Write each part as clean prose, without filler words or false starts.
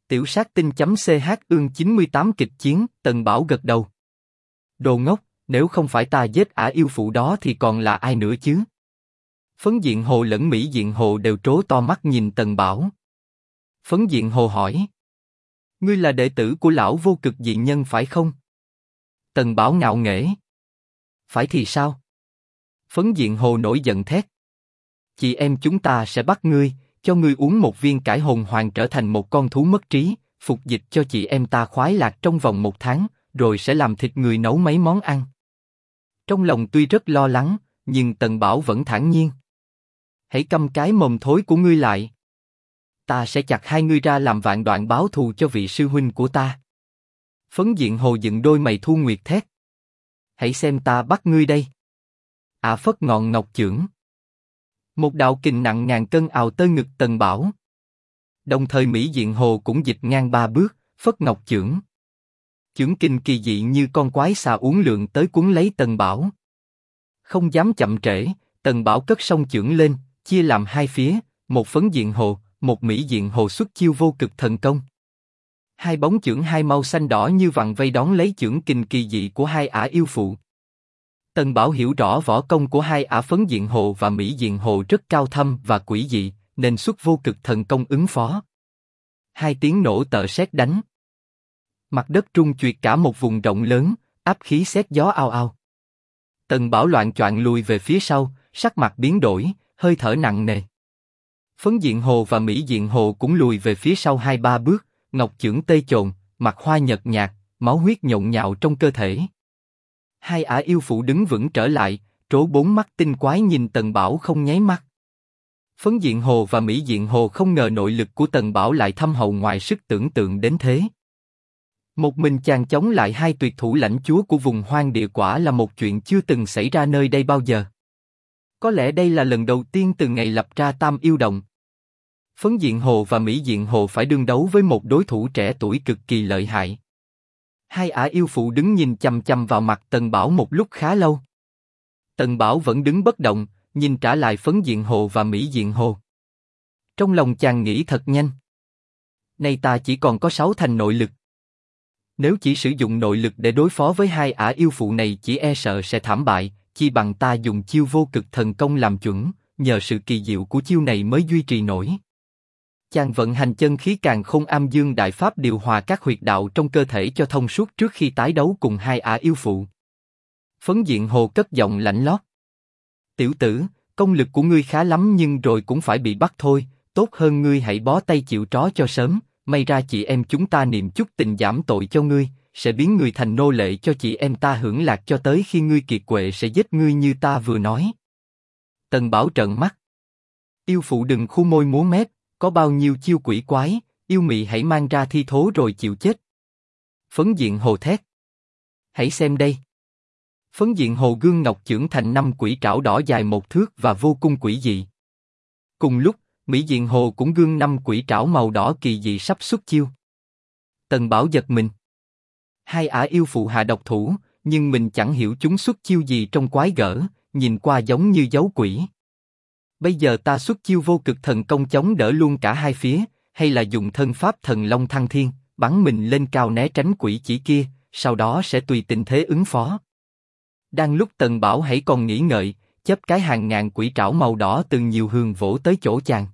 Tiểu sát tinh.ch ương 98 kịch chiến, Tần Bảo gật đầu. Đồ ngốc, nếu không phải ta giết ả yêu phụ đó thì còn là ai nữa chứ? Phấn Diện Hồ lẫn Mỹ Diện Hồ đều trố to mắt nhìn Tần Bảo. Phấn Diện Hồ hỏi. Ngươi là đệ tử của lão vô cực dị nhân phải không? Tần Bảo ngạo nghễ. Phải thì sao? Phấn Diện Hồ nổi giận thét. Chị em chúng ta sẽ bắt ngươi, cho ngươi uống một viên cải hồn hoàng trở thành một con thú mất trí, phục dịch cho chị em ta khoái lạc trong vòng 1 tháng, rồi sẽ làm thịt người nấu mấy món ăn. Trong lòng tuy rất lo lắng, nhưng Tần Bảo vẫn thản nhiên. Hãy câm cái mồm thối của ngươi lại. Ta sẽ chặt hai ngươi ra làm vạn đoạn báo thù cho vị sư huynh của ta. Phấn Diện Hồ dựng đôi mày thu nguyệt thét. Hãy xem ta bắt ngươi đây. Phất ngọn ngọc chưởng. Một đạo kình nặng ngàn cân ào tới ngực Tần Bảo. Đồng thời Mỹ Diện Hồ cũng dịch ngang 3 bước, phất ngọc chưởng. Chưởng kình kỳ dị như con quái xà uốn lượn tới cuốn lấy Tần Bảo. Không dám chậm trễ, Tần Bảo cất song chưởng lên, chia làm hai phía, một Phấn Diện Hồ, một Mỹ Diện Hồ xuất chiêu vô cực thần công. Hai bóng chưởng hai màu xanh đỏ như vằn vây đón lấy chưởng kình kỳ dị của hai ả yêu phụ. Tần Bảo hiểu rõ võ công của hai ả Phấn Diện Hồ và Mỹ Diện Hồ rất cao thâm và quỷ dị, nên xuất vô cực thần công ứng phó. Hai tiếng nổ tợ sét đánh. Mặt đất trung chuyển cả một vùng rộng lớn, áp khí sét gió ao ao. Tần Bảo loạng choạng lùi về phía sau, sắc mặt biến đổi, hơi thở nặng nề. Phấn Diện Hồ và Mỹ Diện Hồ cũng lùi về phía sau 2-3 bước, ngọc chưởng tê chồn, mặt hoa nhợt nhạt, máu huyết nhộn nhạo trong cơ thể. Hai ả yêu phụ đứng vững trở lại, trố 4 mắt tinh quái nhìn Tần Bảo không nháy mắt. Phấn Diện Hồ và Mỹ Diện Hồ không ngờ nội lực của Tần Bảo lại thâm hậu ngoài sức tưởng tượng đến thế. Một mình chàng chống lại hai tuyệt thủ lãnh chúa của vùng hoang địa quả là một chuyện chưa từng xảy ra nơi đây bao giờ. Có lẽ đây là lần đầu tiên từ ngày lập ra Tam Yêu Động. Phấn Diện Hồ và Mỹ Diện Hồ phải đương đấu với một đối thủ trẻ tuổi cực kỳ lợi hại. Hai ả yêu phụ đứng nhìn chằm chằm vào mặt Tần Bảo một lúc khá lâu. Tần Bảo vẫn đứng bất động, nhìn trả lại Phấn Diện Hồ và Mỹ Diện Hồ. Trong lòng chàng nghĩ thật nhanh. Nay ta chỉ còn có 6 thành nội lực. Nếu chỉ sử dụng nội lực để đối phó với hai ả yêu phụ này chỉ e sợ sẽ thảm bại, chi bằng ta dùng chiêu vô cực thần công làm chuẩn, nhờ sự kỳ diệu của chiêu này mới duy trì nổi. Chàng vận hành chân khí Càn Khôn Âm Dương Đại Pháp điều hòa các huyệt đạo trong cơ thể cho thông suốt trước khi tái đấu cùng hai ả yêu phụ. Phấn Diện Hồ cất giọng lạnh lót. Tiểu tử, công lực của ngươi khá lắm nhưng rồi cũng phải bị bắt thôi, tốt hơn ngươi hãy bó tay chịu trói cho sớm, may ra chị em chúng ta niệm chút tình giảm tội cho ngươi, sẽ biến người thành nô lệ cho chị em ta hưởng lạc cho tới khi ngươi kiệt quệ sẽ giết ngươi như ta vừa nói. Tần Bảo trợn mắt. Yêu phụ đừng khu môi múa mép, có bao nhiêu chiêu quỷ quái, yêu mị hãy mang ra thi thố rồi chịu chết. Phấn Diện Hồ thét. Hãy xem đây. Phấn Diện Hồ gương ngọc chưởng thành 5 quỷ trảo đỏ dài 1 thước và vô cùng quỷ dị. Cùng lúc, Mỹ Diện Hồ cũng gương 5 quỷ trảo màu đỏ kỳ dị sắp xuất chiêu. Tần Bảo giật mình. Hai ả yêu phụ hạ độc thủ, nhưng mình chẳng hiểu chúng xuất chiêu gì trong quái gở, nhìn qua giống như dấu quỷ. Bây giờ ta xuất chiêu vô cực thần công chống đỡ luôn cả hai phía, hay là dùng thân pháp thần long thăng thiên, bắn mình lên cao né tránh quỷ chỉ kia, sau đó sẽ tùy tình thế ứng phó. Đang lúc Tần Bảo hãy còn nghĩ ngợi, chớp cái hàng ngàn quỷ trảo màu đỏ từ nhiều hướng vỗ tới chỗ chàng.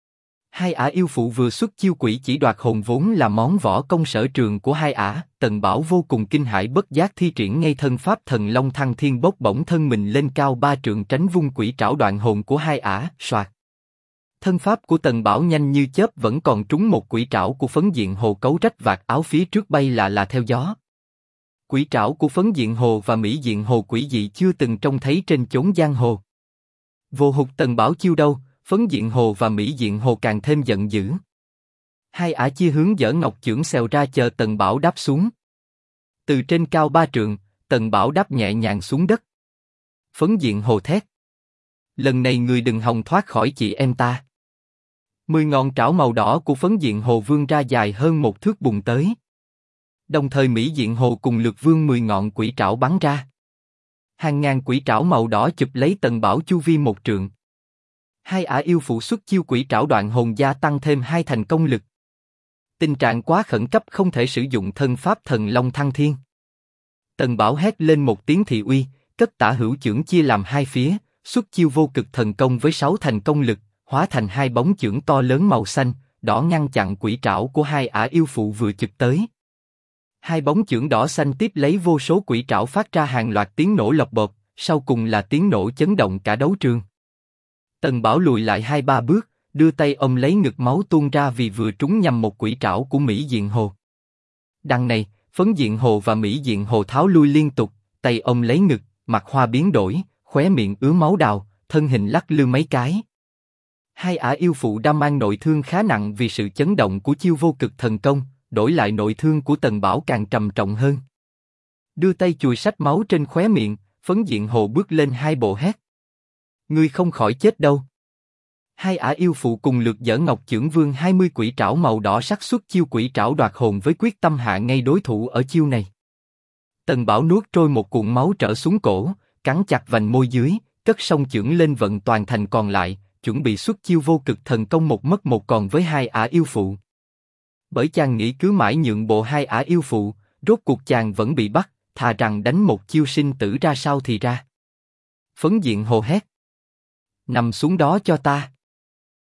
Hai ả yêu phụ vừa xuất chiêu quỷ chỉ đoạt hồn vốn là món võ công sở trường của hai ả, Tần Bảo vô cùng kinh hãi bất giác thi triển ngay thân pháp thần long thăng thiên bốc bổng thân mình lên cao 3 trượng tránh vung quỷ trảo đoạn hồn của hai ả, soạt. Thân pháp của Tần Bảo nhanh như chớp vẫn còn trúng một quỷ trảo của Phấn Diện Hồ cấu rách vạt áo phía trước bay là theo gió. Quỷ trảo của Phấn Diện Hồ và Mỹ Diện Hồ quỷ dị chưa từng trông thấy trên chốn giang hồ. Vô hụt Tần Bảo chiêu đâu, Phấn Diện Hồ và Mỹ Diện Hồ càng thêm giận dữ. Hai ả chia hướng giở ngọc chưởng xèo ra chờ Tần Bảo đáp xuống. Từ trên cao 3 trượng, Tần Bảo đáp nhẹ nhàng xuống đất. Phấn Diện Hồ thét. Lần này người đừng hòng thoát khỏi chị em ta. 10 ngọn trảo màu đỏ của Phấn Diện Hồ vươn ra dài hơn 1 thước bùng tới. Đồng thời Mỹ Diện Hồ cùng lượt vươn 10 ngọn quỷ trảo bắn ra. Hàng ngàn quỷ trảo màu đỏ chụp lấy Tần Bảo chu vi 1 trượng. Hai ả yêu phụ xuất chiêu quỷ trảo đoạn hồn gia tăng thêm 2 thành công lực. Tình trạng quá khẩn cấp không thể sử dụng thân pháp thần long thăng thiên. Tần Bảo hét lên một tiếng thị uy, cất tả hữu chưởng chia làm hai phía, xuất chiêu vô cực thần công với 6 thành công lực, hóa thành hai bóng chưởng to lớn màu xanh, đỏ ngăn chặn quỷ trảo của hai ả yêu phụ vừa chụp tới. Hai bóng chưởng đỏ xanh tiếp lấy vô số quỷ trảo phát ra hàng loạt tiếng nổ lộc bộp, sau cùng là tiếng nổ chấn động cả đấu trường. Tần Bảo lùi lại 2-3 bước, đưa tay ôm lấy ngực, máu tuôn ra vì vừa trúng nhầm một quỷ trảo của Mỹ Diện Hồ. Đằng này, Phấn Diện Hồ và Mỹ Diện Hồ tháo lui liên tục, tay ôm lấy ngực, mặt hoa biến đổi, khóe miệng ứa máu đào, thân hình lắc lư mấy cái. Hai ả yêu phụ đã mang nội thương khá nặng vì sự chấn động của chiêu vô cực thần công, đổi lại nội thương của Tần Bảo càng trầm trọng hơn. Đưa tay chùi sạch máu trên khóe miệng, Phấn Diện Hồ bước lên hai bộ hét: ngươi không khỏi chết đâu. Hai ả yêu phụ cùng lượt giở Ngọc Chưởng Vương 20 quỷ trảo màu đỏ sắc xuất chiêu quỷ trảo đoạt hồn với quyết tâm hạ ngay đối thủ ở chiêu này. Tần Bảo nuốt trôi một cuộn máu trở xuống cổ, cắn chặt vành môi dưới, cất song chưởng lên vận toàn thành còn lại, chuẩn bị xuất chiêu vô cực thần công một mất một còn với hai ả yêu phụ. Bởi chàng nghĩ cứ mãi nhượng bộ hai ả yêu phụ, rốt cuộc chàng vẫn bị bắt, thà rằng đánh một chiêu sinh tử ra sao thì ra. Phấn Diện Hồ hét: nằm xuống đó cho ta.